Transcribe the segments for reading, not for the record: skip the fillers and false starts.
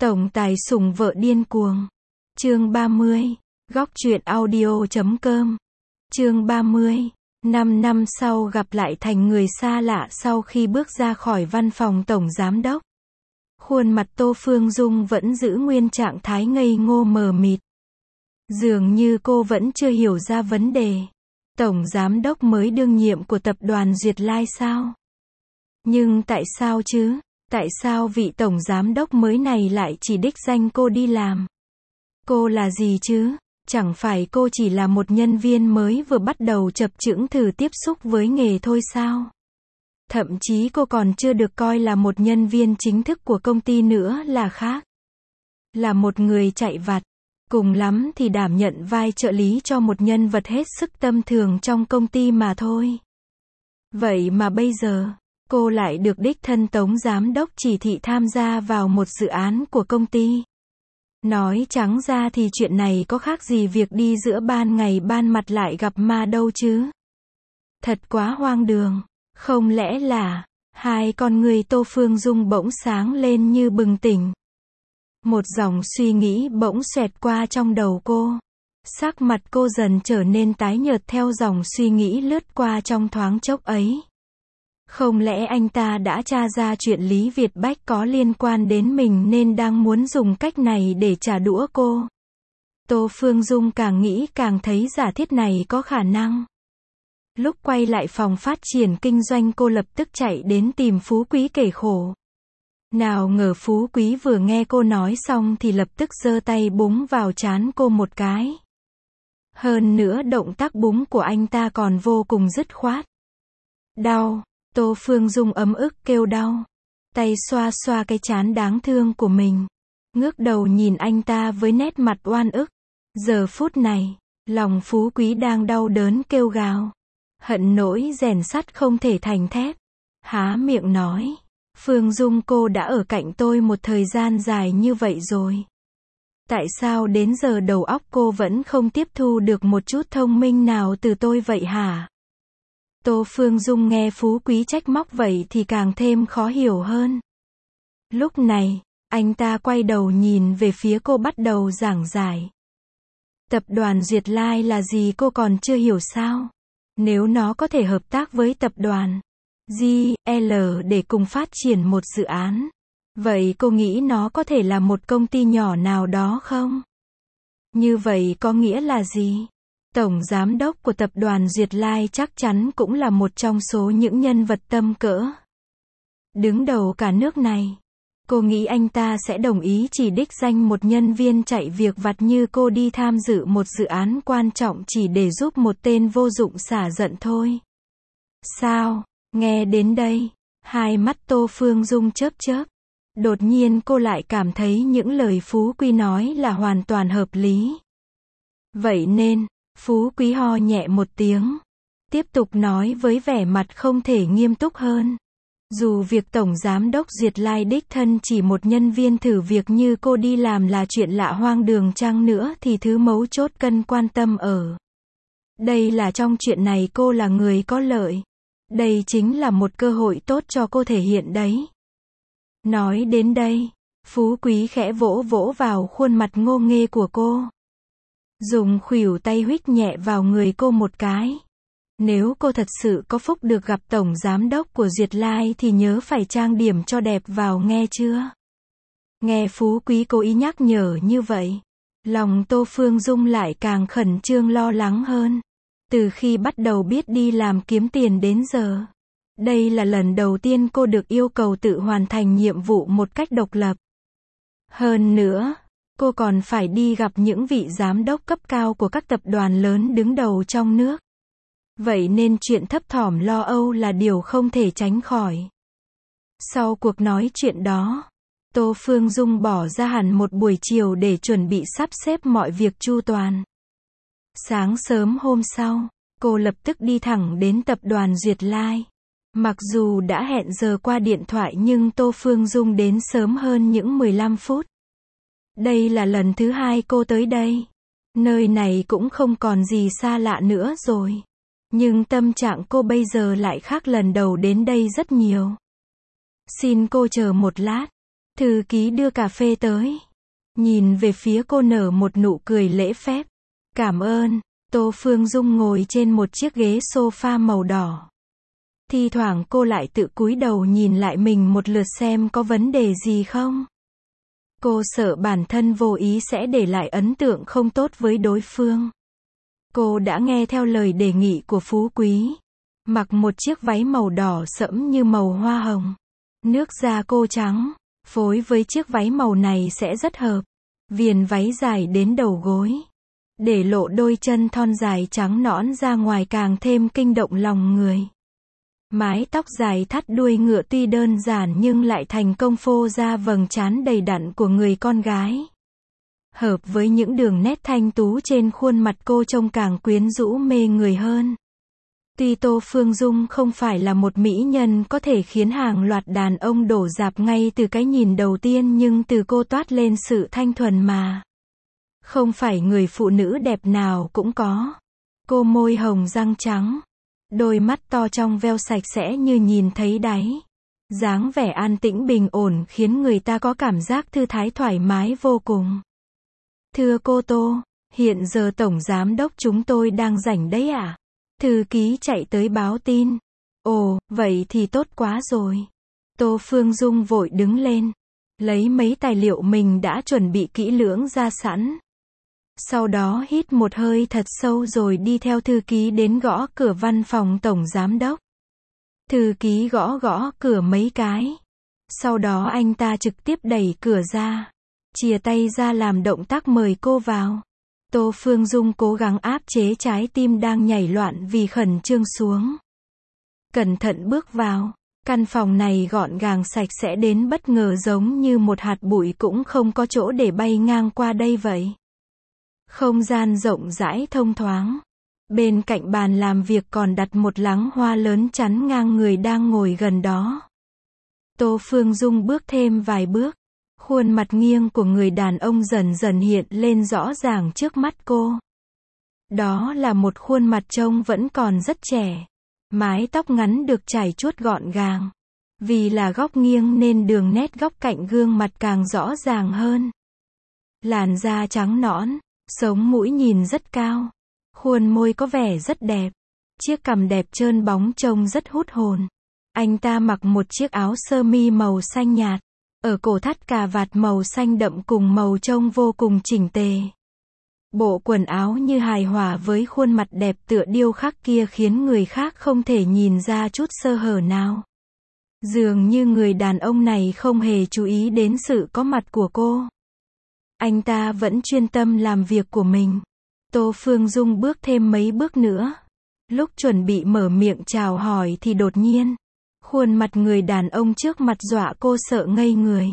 Tổng tài sủng vợ điên cuồng. Chương 30. Góc truyện audio.com. Chương 30. 5 năm sau gặp lại thành người xa lạ sau khi bước ra khỏi văn phòng tổng giám đốc. Khuôn mặt Tô Phương Dung vẫn giữ nguyên trạng thái ngây ngô mờ mịt. Dường như cô vẫn chưa hiểu ra vấn đề. Tổng giám đốc mới đương nhiệm của tập đoàn Duyệt Lai sao? Nhưng tại sao chứ? Tại sao vị tổng giám đốc mới này lại chỉ đích danh cô đi làm? Cô là gì chứ? Chẳng phải cô chỉ là một nhân viên mới vừa bắt đầu chập chững thử tiếp xúc với nghề thôi sao? Thậm chí cô còn chưa được coi là một nhân viên chính thức của công ty nữa là khác. Là một người chạy vặt. Cùng lắm thì đảm nhận vai trợ lý cho một nhân vật hết sức tầm thường trong công ty mà thôi. Vậy mà bây giờ, cô lại được đích thân tổng giám đốc chỉ thị tham gia vào một dự án của công ty. Nói trắng ra thì chuyện này có khác gì việc đi giữa ban ngày ban mặt lại gặp ma đâu chứ. Thật quá hoang đường. Không lẽ là, hai con người Tô Phương Dung bỗng sáng lên như bừng tỉnh. Một dòng suy nghĩ bỗng xoẹt qua trong đầu cô. Sắc mặt cô dần trở nên tái nhợt theo dòng suy nghĩ lướt qua trong thoáng chốc ấy. Không lẽ anh ta đã tra ra chuyện Lý Việt Bách có liên quan đến mình nên đang muốn dùng cách này để trả đũa cô? Tô Phương Dung càng nghĩ càng thấy giả thiết này có khả năng. Lúc quay lại phòng phát triển kinh doanh cô lập tức chạy đến tìm Phú Quý kể khổ. Nào ngờ Phú Quý vừa nghe cô nói xong thì lập tức giơ tay búng vào trán cô một cái. Hơn nữa động tác búng của anh ta còn vô cùng dứt khoát. Đau. Tô Phương Dung ấm ức kêu đau. Tay xoa xoa cái trán đáng thương của mình. Ngước đầu nhìn anh ta với nét mặt oan ức. Giờ phút này, lòng Phú Quý đang đau đớn kêu gào. Hận nỗi rèn sắt không thể thành thép. Há miệng nói. Phương Dung, cô đã ở cạnh tôi một thời gian dài như vậy rồi. Tại sao đến giờ đầu óc cô vẫn không tiếp thu được một chút thông minh nào từ tôi vậy hả? Tô Phương Dung nghe Phú Quý trách móc vậy thì càng thêm khó hiểu hơn. Lúc này, anh ta quay đầu nhìn về phía cô bắt đầu giảng giải. Tập đoàn Duyệt Lai là gì cô còn chưa hiểu sao? Nếu nó có thể hợp tác với tập đoàn GL để cùng phát triển một dự án, vậy cô nghĩ nó có thể là một công ty nhỏ nào đó không? Như vậy có nghĩa là gì? Tổng giám đốc của tập đoàn Duyệt Lai chắc chắn cũng là một trong số những nhân vật tầm cỡ đứng đầu cả nước này. Cô nghĩ anh ta sẽ đồng ý chỉ đích danh một nhân viên chạy việc vặt như cô đi tham dự một dự án quan trọng chỉ để giúp một tên vô dụng xả giận thôi. Sao? Nghe đến đây, hai mắt Tô Phương Dung chớp chớp. Đột nhiên cô lại cảm thấy những lời Phú Quý nói là hoàn toàn hợp lý. Vậy nên, Phú Quý ho nhẹ một tiếng. Tiếp tục nói với vẻ mặt không thể nghiêm túc hơn. Dù việc Tổng Giám đốc Duyệt Lai đích thân chỉ một nhân viên thử việc như cô đi làm là chuyện lạ hoang đường chăng nữa thì thứ mấu chốt cần quan tâm ở đây là trong chuyện này cô là người có lợi. Đây chính là một cơ hội tốt cho cô thể hiện đấy. Nói đến đây, Phú Quý khẽ vỗ vỗ vào khuôn mặt ngô nghê của cô. Dùng khuỷu tay huých nhẹ vào người cô một cái. Nếu cô thật sự có phúc được gặp tổng giám đốc của Duyệt Lai thì nhớ phải trang điểm cho đẹp vào nghe chưa? Nghe Phú Quý cố ý nhắc nhở như vậy, lòng Tô Phương Dung lại càng khẩn trương lo lắng hơn. Từ khi bắt đầu biết đi làm kiếm tiền đến giờ, đây là lần đầu tiên cô được yêu cầu tự hoàn thành nhiệm vụ một cách độc lập. Hơn nữa, cô còn phải đi gặp những vị giám đốc cấp cao của các tập đoàn lớn đứng đầu trong nước. Vậy nên chuyện thấp thỏm lo âu là điều không thể tránh khỏi. Sau cuộc nói chuyện đó, Tô Phương Dung bỏ ra hẳn một buổi chiều để chuẩn bị sắp xếp mọi việc chu toàn. Sáng sớm hôm sau, cô lập tức đi thẳng đến tập đoàn Duyệt Lai. Mặc dù đã hẹn giờ qua điện thoại nhưng Tô Phương Dung đến sớm hơn những 15 phút. Đây là lần thứ hai cô tới đây. Nơi này cũng không còn gì xa lạ nữa rồi. Nhưng tâm trạng cô bây giờ lại khác lần đầu đến đây rất nhiều. Xin cô chờ một lát. Thư ký đưa cà phê tới. Nhìn về phía cô nở một nụ cười lễ phép. Cảm ơn. Tô Phương Dung ngồi trên một chiếc ghế sofa màu đỏ. Thi thoảng cô lại tự cúi đầu nhìn lại mình một lượt xem có vấn đề gì không. Cô sợ bản thân vô ý sẽ để lại ấn tượng không tốt với đối phương. Cô đã nghe theo lời đề nghị của Phú Quý. Mặc một chiếc váy màu đỏ sẫm như màu hoa hồng. Nước da cô trắng. Phối với chiếc váy màu này sẽ rất hợp. Viền váy dài đến đầu gối. Để lộ đôi chân thon dài trắng nõn ra ngoài càng thêm kinh động lòng người. Mái tóc dài thắt đuôi ngựa tuy đơn giản nhưng lại thành công phô ra vầng trán đầy đặn của người con gái. Hợp với những đường nét thanh tú trên khuôn mặt cô trông càng quyến rũ mê người hơn. Tuy Tô Phương Dung không phải là một mỹ nhân có thể khiến hàng loạt đàn ông đổ rạp ngay từ cái nhìn đầu tiên nhưng từ cô toát lên sự thanh thuần mà. Không phải người phụ nữ đẹp nào cũng có. Cô môi hồng răng trắng. Đôi mắt to trong veo sạch sẽ như nhìn thấy đáy. Dáng vẻ an tĩnh bình ổn khiến người ta có cảm giác thư thái thoải mái vô cùng. Thưa cô Tô, hiện giờ Tổng Giám đốc chúng tôi đang rảnh đấy ạ. Thư ký chạy tới báo tin. Ồ, vậy thì tốt quá rồi. Tô Phương Dung vội đứng lên. Lấy mấy tài liệu mình đã chuẩn bị kỹ lưỡng ra sẵn. Sau đó hít một hơi thật sâu rồi đi theo thư ký đến gõ cửa văn phòng Tổng Giám đốc. Thư ký gõ gõ cửa mấy cái. Sau đó anh ta trực tiếp đẩy cửa ra. Chìa tay ra làm động tác mời cô vào. Tô Phương Dung cố gắng áp chế trái tim đang nhảy loạn vì khẩn trương xuống. Cẩn thận bước vào. Căn phòng này gọn gàng sạch sẽ đến bất ngờ giống như một hạt bụi cũng không có chỗ để bay ngang qua đây vậy. Không gian rộng rãi thông thoáng. Bên cạnh bàn làm việc còn đặt một lẵng hoa lớn chắn ngang người đang ngồi gần đó. Tô Phương Dung bước thêm vài bước. Khuôn mặt nghiêng của người đàn ông dần dần hiện lên rõ ràng trước mắt cô. Đó là một khuôn mặt trông vẫn còn rất trẻ. Mái tóc ngắn được chải chuốt gọn gàng. Vì là góc nghiêng nên đường nét góc cạnh gương mặt càng rõ ràng hơn. Làn da trắng nõn, sống mũi nhìn rất cao. Khuôn môi có vẻ rất đẹp. Chiếc cằm đẹp trơn bóng trông rất hút hồn. Anh ta mặc một chiếc áo sơ mi màu xanh nhạt. Ở cổ thắt cà vạt màu xanh đậm cùng màu trông vô cùng chỉnh tề. Bộ quần áo như hài hòa với khuôn mặt đẹp tựa điêu khắc kia khiến người khác không thể nhìn ra chút sơ hở nào. Dường như người đàn ông này không hề chú ý đến sự có mặt của cô. Anh ta vẫn chuyên tâm làm việc của mình. Tô Phương Dung bước thêm mấy bước nữa. Lúc chuẩn bị mở miệng chào hỏi thì đột nhiên, khuôn mặt người đàn ông trước mặt dọa cô sợ ngây người.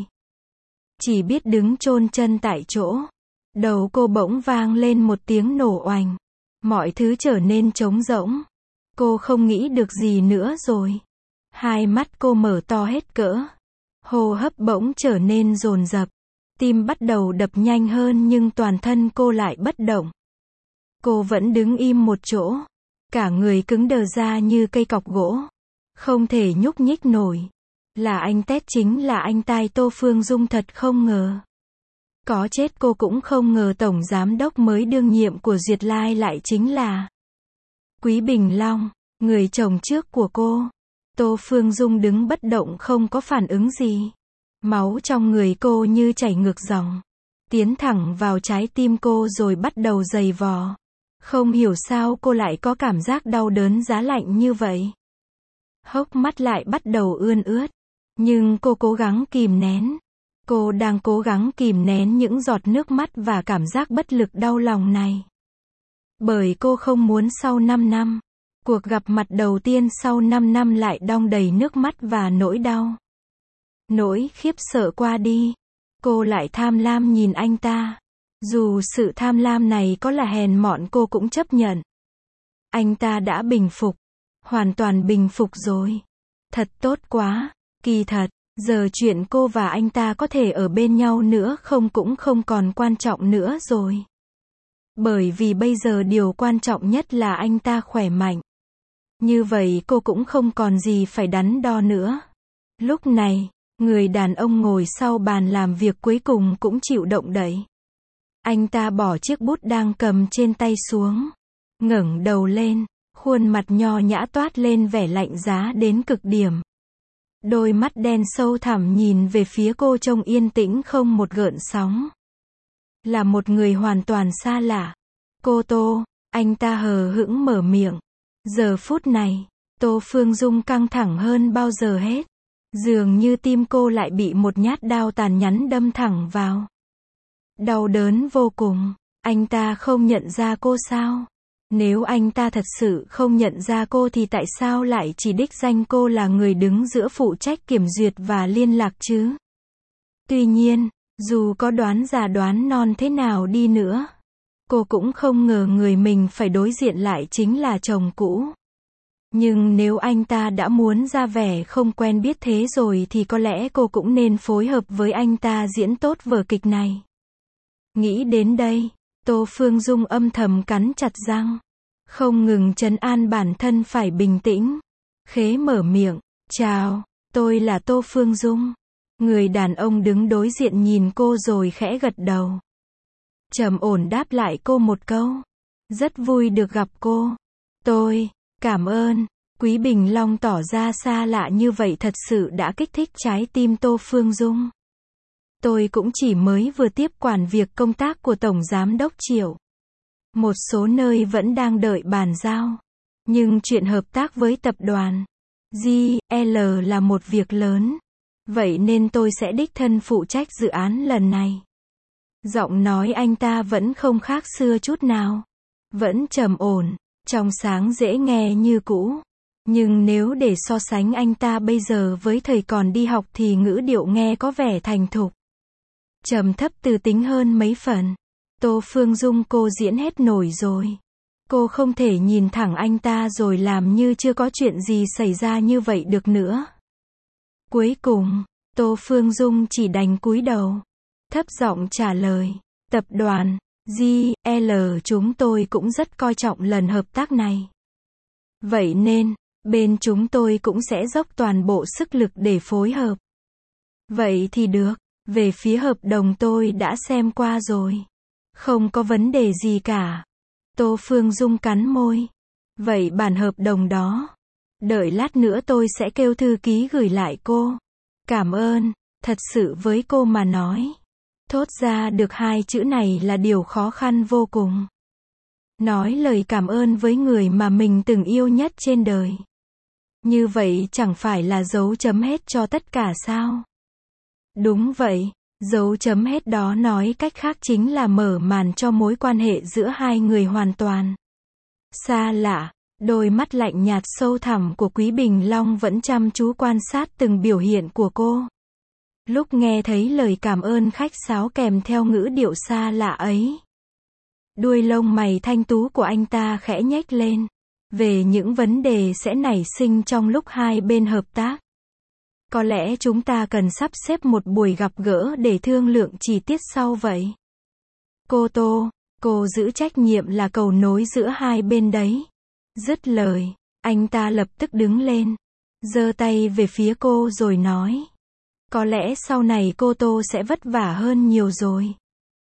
Chỉ biết đứng chôn chân tại chỗ. Đầu cô bỗng vang lên một tiếng nổ oành. Mọi thứ trở nên trống rỗng. Cô không nghĩ được gì nữa rồi. Hai mắt cô mở to hết cỡ. Hô hấp bỗng trở nên dồn dập. Tim bắt đầu đập nhanh hơn nhưng toàn thân cô lại bất động. Cô vẫn đứng im một chỗ. Cả người cứng đờ ra như cây cọc gỗ. Không thể nhúc nhích nổi. Là anh Tét, chính là anh tai. Tô Phương Dung thật không ngờ. Có chết cô cũng không ngờ Tổng Giám đốc mới đương nhiệm của Duyệt Lai lại chính là Quý Bình Long, người chồng trước của cô. Tô Phương Dung đứng bất động không có phản ứng gì. Máu trong người cô như chảy ngược dòng. Tiến thẳng vào trái tim cô rồi bắt đầu giày vò. Không hiểu sao cô lại có cảm giác đau đớn giá lạnh như vậy. Hốc mắt lại bắt đầu ươn ướt. Nhưng cô cố gắng kìm nén. Cô đang cố gắng kìm nén những giọt nước mắt và cảm giác bất lực đau lòng này. Bởi cô không muốn sau 5 năm, cuộc gặp mặt đầu tiên sau 5 năm lại đong đầy nước mắt và nỗi đau. Nỗi khiếp sợ qua đi, cô lại tham lam nhìn anh ta. Dù sự tham lam này có là hèn mọn cô cũng chấp nhận. Anh ta đã bình phục, hoàn toàn bình phục rồi. Thật tốt quá, kỳ thật. Giờ chuyện cô và anh ta có thể ở bên nhau nữa cũng không còn quan trọng nữa rồi. Bởi vì bây giờ điều quan trọng nhất là anh ta khỏe mạnh. Như vậy cô cũng không còn gì phải đắn đo nữa. Lúc này, Người đàn ông ngồi sau bàn làm việc cuối cùng cũng chịu động đậy. Anh ta bỏ chiếc bút đang cầm trên tay xuống, ngẩng đầu lên, khuôn mặt nho nhã toát lên vẻ lạnh giá đến cực điểm. Đôi mắt đen sâu thẳm nhìn về phía cô trông yên tĩnh không một gợn sóng. Là một người hoàn toàn xa lạ. Cô Tô, anh ta hờ hững mở miệng. Giờ phút này, Tô Phương Dung căng thẳng hơn bao giờ hết. Dường như tim cô lại bị một nhát đao tàn nhẫn đâm thẳng vào. Đau đớn vô cùng. Anh ta không nhận ra cô sao? Nếu anh ta thật sự không nhận ra cô thì tại sao lại chỉ đích danh cô là người đứng giữa phụ trách kiểm duyệt và liên lạc chứ? Tuy nhiên, dù có đoán già đoán non thế nào đi nữa, cô cũng không ngờ người mình phải đối diện lại chính là chồng cũ. Nhưng nếu anh ta đã muốn ra vẻ không quen biết thế rồi thì có lẽ cô cũng nên phối hợp với anh ta diễn tốt vở kịch này. Nghĩ đến đây, Tô Phương Dung âm thầm cắn chặt răng, không ngừng trấn an bản thân phải bình tĩnh. Khế mở miệng, chào, tôi là Tô Phương Dung. Người đàn ông đứng đối diện nhìn cô rồi khẽ gật đầu. Trầm ổn đáp lại cô một câu. Rất vui được gặp cô. Tôi, cảm ơn. Quý Bình Long tỏ ra xa lạ như vậy thật sự đã kích thích trái tim Tô Phương Dung. Tôi cũng chỉ mới vừa tiếp quản việc công tác của Tổng Giám đốc Triệu. Một số nơi vẫn đang đợi bàn giao. Nhưng chuyện hợp tác với tập đoàn GL là một việc lớn. Vậy nên tôi sẽ đích thân phụ trách dự án lần này. Giọng nói anh ta vẫn không khác xưa chút nào. Vẫn trầm ổn, trong sáng dễ nghe như cũ. Nhưng nếu để so sánh anh ta bây giờ với thời còn đi học thì ngữ điệu nghe có vẻ thành thục. Trầm thấp từ tính hơn mấy phần. Tô Phương Dung cô diễn hết nổi rồi. Cô không thể nhìn thẳng anh ta rồi làm như chưa có chuyện gì xảy ra như vậy được nữa. Cuối cùng, Tô Phương Dung chỉ đành cúi đầu. Thấp giọng trả lời. Tập đoàn GL chúng tôi cũng rất coi trọng lần hợp tác này. Vậy nên, bên chúng tôi cũng sẽ dốc toàn bộ sức lực để phối hợp. Vậy thì được, về phía hợp đồng tôi đã xem qua rồi. Không có vấn đề gì cả. Tô Phương Dung cắn môi. Vậy bản hợp đồng đó, đợi lát nữa tôi sẽ kêu thư ký gửi lại cô. Cảm ơn, thật sự với cô mà nói. Thốt ra được hai chữ này là điều khó khăn vô cùng. Nói lời cảm ơn với người mà mình từng yêu nhất trên đời. Như vậy chẳng phải là dấu chấm hết cho tất cả sao? Đúng vậy, dấu chấm hết đó nói cách khác chính là mở màn cho mối quan hệ giữa hai người hoàn toàn xa lạ. Đôi mắt lạnh nhạt sâu thẳm của Quý Bình Long vẫn chăm chú quan sát từng biểu hiện của cô. Lúc nghe thấy lời cảm ơn khách sáo kèm theo ngữ điệu xa lạ ấy, đuôi lông mày thanh tú của anh ta khẽ nhếch lên. Về những vấn đề sẽ nảy sinh trong lúc hai bên hợp tác. Có lẽ chúng ta cần sắp xếp một buổi gặp gỡ để thương lượng chi tiết sau vậy. Cô Tô, cô giữ trách nhiệm là cầu nối giữa hai bên đấy. Dứt lời, anh ta lập tức đứng lên, giơ tay về phía cô rồi nói. Có lẽ sau này cô Tô sẽ vất vả hơn nhiều rồi.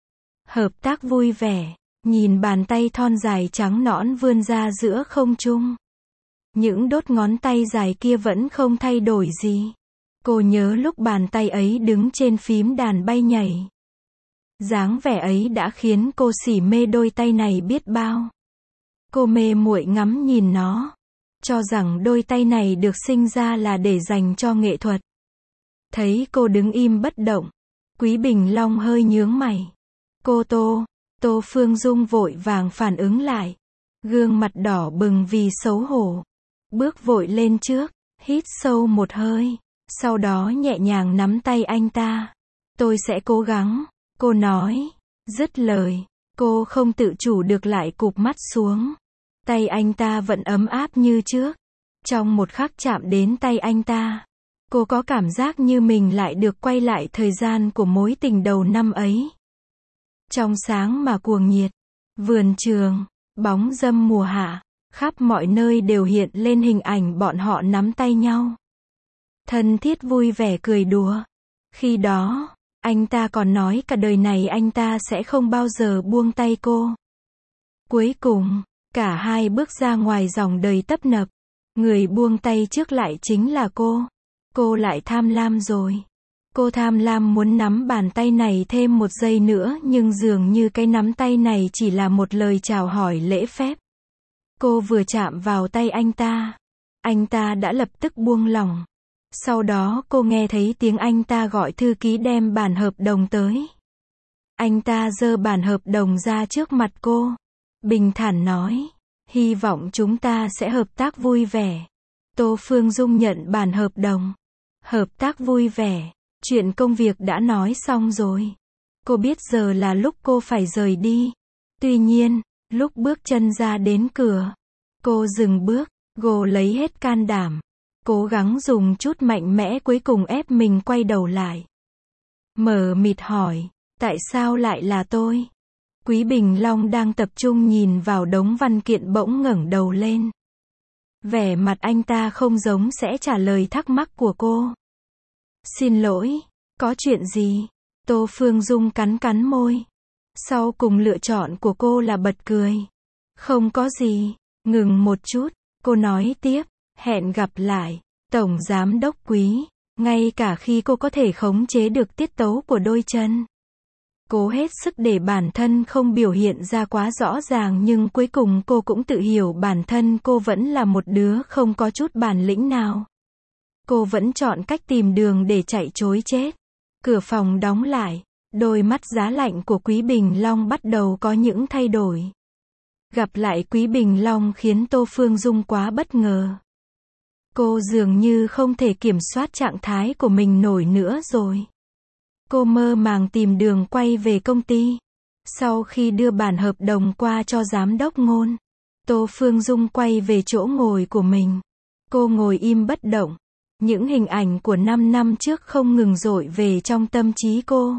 Hợp tác vui vẻ, nhìn bàn tay thon dài trắng nõn vươn ra giữa không trung. Những đốt ngón tay dài kia vẫn không thay đổi gì. Cô nhớ lúc bàn tay ấy đứng trên phím đàn bay nhảy. Dáng vẻ ấy đã khiến cô sỉ mê đôi tay này biết bao. Cô mê muội ngắm nhìn nó, cho rằng đôi tay này được sinh ra là để dành cho nghệ thuật. Thấy cô đứng im bất động, Quý Bình Long hơi nhướng mày. Cô Tô, Tô Phương Dung vội vàng phản ứng lại. Gương mặt đỏ bừng vì xấu hổ. Bước vội lên trước, hít sâu một hơi. Sau đó nhẹ nhàng nắm tay anh ta. Tôi sẽ cố gắng, cô nói. Dứt lời, cô không tự chủ được lại cụp mắt xuống. Tay anh ta vẫn ấm áp như trước. Trong một khắc chạm đến tay anh ta, cô có cảm giác như mình lại được quay lại thời gian của mối tình đầu năm ấy. Trong sáng mà cuồng nhiệt, vườn trường, bóng râm mùa hạ, khắp mọi nơi đều hiện lên hình ảnh bọn họ nắm tay nhau. thân thiết vui vẻ cười đùa. Khi đó, anh ta còn nói cả đời này anh ta sẽ không bao giờ buông tay cô. Cuối cùng, cả hai bước ra ngoài dòng đời tấp nập. Người buông tay trước lại chính là cô. Cô lại tham lam rồi. Cô tham lam muốn nắm bàn tay này thêm một giây nữa, nhưng dường như cái nắm tay này chỉ là một lời chào hỏi lễ phép. Cô vừa chạm vào tay anh ta đã lập tức buông lỏng. Sau đó cô nghe thấy tiếng anh ta gọi thư ký đem bản hợp đồng tới. Anh ta giơ bản hợp đồng ra trước mặt cô. Bình thản nói, hy vọng chúng ta sẽ hợp tác vui vẻ. Tô Phương Dung nhận bản hợp đồng. Hợp tác vui vẻ. Chuyện công việc đã nói xong rồi. Cô biết giờ là lúc cô phải rời đi. Tuy nhiên, lúc bước chân ra đến cửa, cô dừng bước, cô lấy hết can đảm. Cố gắng dùng chút mạnh mẽ cuối cùng ép mình quay đầu lại. Mờ mịt hỏi, tại sao lại là tôi? Quý Bình Long đang tập trung nhìn vào đống văn kiện bỗng ngẩng đầu lên. Vẻ mặt anh ta không giống sẽ trả lời thắc mắc của cô. Xin lỗi, có chuyện gì? Tô Phương Dung cắn môi. Sau cùng lựa chọn của cô là bật cười. Không có gì, ngừng một chút, cô nói tiếp, hẹn gặp lại, Tổng Giám Đốc Quý, ngay cả khi cô có thể khống chế được tiết tấu của đôi chân. Cố hết sức để bản thân không biểu hiện ra quá rõ ràng, nhưng cuối cùng cô cũng tự hiểu bản thân cô vẫn là một đứa không có chút bản lĩnh nào. Cô vẫn chọn cách tìm đường để chạy trối chết. Cửa phòng đóng lại, đôi mắt giá lạnh của Quý Bình Long bắt đầu có những thay đổi. Gặp lại Quý Bình Long khiến Tô Phương Dung quá bất ngờ. Cô dường như không thể kiểm soát trạng thái của mình nổi nữa rồi. Cô mơ màng tìm đường quay về công ty. Sau khi đưa bản hợp đồng qua cho giám đốc Ngôn, Tô Phương Dung quay về chỗ ngồi của mình. Cô ngồi im bất động. Những hình ảnh của 5 năm trước không ngừng dội về trong tâm trí cô.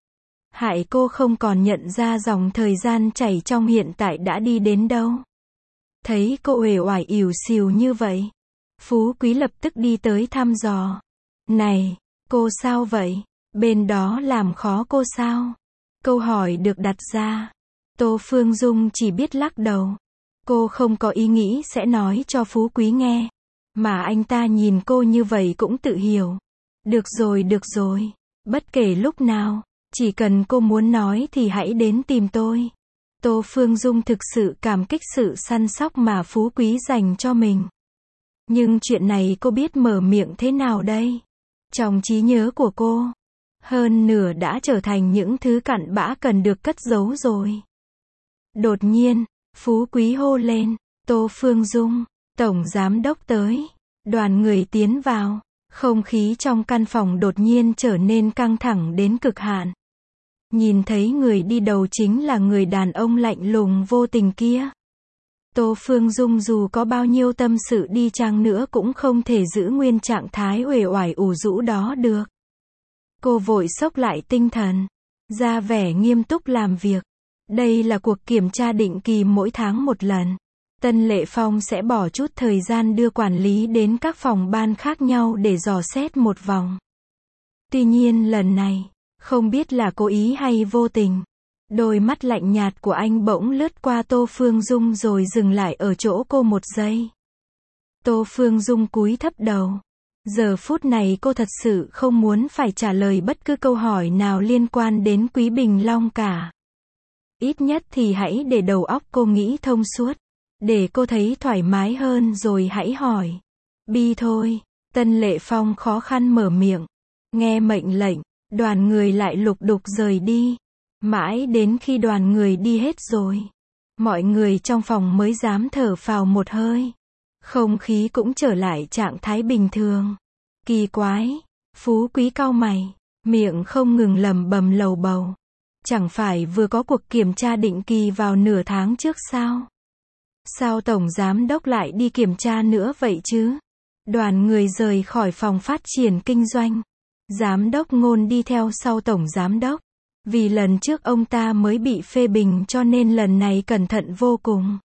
Hại cô không còn nhận ra dòng thời gian chảy trong hiện tại đã đi đến đâu. Thấy cô uể oải ỉu xìu như vậy, Phú Quý lập tức đi tới thăm dò. Này, cô sao vậy? Bên đó làm khó cô sao? Câu hỏi được đặt ra. Tô Phương Dung chỉ biết lắc đầu. Cô không có ý nghĩ sẽ nói cho Phú Quý nghe. Mà anh ta nhìn cô như vậy cũng tự hiểu. Được rồi. Bất kể lúc nào, chỉ cần cô muốn nói thì hãy đến tìm tôi. Tô Phương Dung thực sự cảm kích sự săn sóc mà Phú Quý dành cho mình. Nhưng chuyện này cô biết mở miệng thế nào đây? Trong trí nhớ của cô, hơn nửa đã trở thành những thứ cặn bã cần được cất giấu rồi. Đột nhiên, Phú Quý hô lên, Tô Phương Dung, Tổng Giám Đốc tới. Đoàn người tiến vào, không khí trong căn phòng đột nhiên trở nên căng thẳng đến cực hạn. Nhìn thấy người đi đầu chính là người đàn ông lạnh lùng vô tình kia. Tô Phương Dung dù có bao nhiêu tâm sự đi chăng nữa cũng không thể giữ nguyên trạng thái uể oải ủ rũ đó được. Cô vội xốc lại tinh thần, ra vẻ nghiêm túc làm việc. Đây là cuộc kiểm tra định kỳ mỗi tháng một lần. Tân Lệ Phong sẽ bỏ chút thời gian đưa quản lý đến các phòng ban khác nhau để dò xét một vòng. Tuy nhiên lần này, không biết là cố ý hay vô tình, đôi mắt lạnh nhạt của anh bỗng lướt qua Tô Phương Dung rồi dừng lại ở chỗ cô một giây. Tô Phương Dung cúi thấp đầu. Giờ phút này cô thật sự không muốn phải trả lời bất cứ câu hỏi nào liên quan đến Quý Bình Long cả. Ít nhất thì hãy để đầu óc cô nghĩ thông suốt. Để cô thấy thoải mái hơn rồi hãy hỏi. Bi thôi. Tân Lệ Phong khó khăn mở miệng. Nghe mệnh lệnh, đoàn người lại lục đục rời đi. Mãi đến khi đoàn người đi hết rồi, mọi người trong phòng mới dám thở phào một hơi. Không khí cũng trở lại trạng thái bình thường. Kỳ quái. Phú Quý cau mày, miệng không ngừng lẩm bẩm lầu bầu. Chẳng phải vừa có cuộc kiểm tra định kỳ vào nửa tháng trước sao? Sao Tổng Giám Đốc lại đi kiểm tra nữa vậy chứ? Đoàn người rời khỏi phòng phát triển kinh doanh. Giám đốc Ngôn đi theo sau Tổng Giám Đốc. Vì lần trước ông ta mới bị phê bình cho nên lần này cẩn thận vô cùng.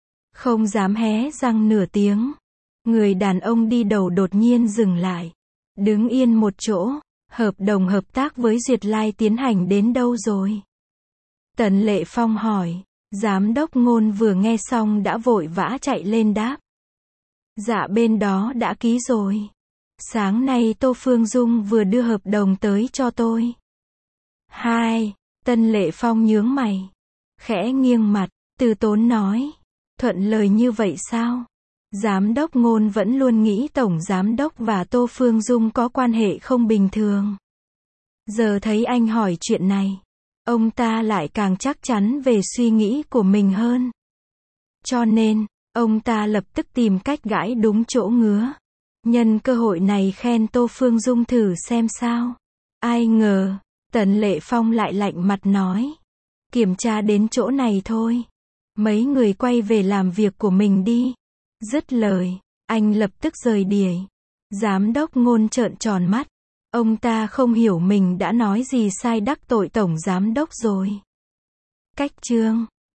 Không dám hé răng nửa tiếng. Người đàn ông đi đầu đột nhiên dừng lại. Đứng yên một chỗ, hợp đồng hợp tác với Duyệt Lai tiến hành đến đâu rồi? Tần Lệ Phong hỏi. Giám đốc Ngôn vừa nghe xong đã vội vã chạy lên đáp. Dạ bên đó đã ký rồi. Sáng nay Tô Phương Dung vừa đưa hợp đồng tới cho tôi. Hai, Tần Lệ Phong nhướng mày. Khẽ nghiêng mặt, từ tốn nói. Thuận lời như vậy sao? Giám đốc Ngôn vẫn luôn nghĩ Tổng Giám đốc và Tô Phương Dung có quan hệ không bình thường. Giờ thấy anh hỏi chuyện này, ông ta lại càng chắc chắn về suy nghĩ của mình hơn. Cho nên, ông ta lập tức tìm cách gãi đúng chỗ ngứa. Nhân cơ hội này khen Tô Phương Dung thử xem sao. Ai ngờ, Tần Lệ Phong lại lạnh mặt nói. Kiểm tra đến chỗ này thôi. Mấy người quay về làm việc của mình đi. Dứt lời, anh lập tức rời đỉa. Giám đốc Ngôn trợn tròn mắt. Ông ta không hiểu mình đã nói gì sai đắc tội Tổng Giám đốc rồi. Cách chương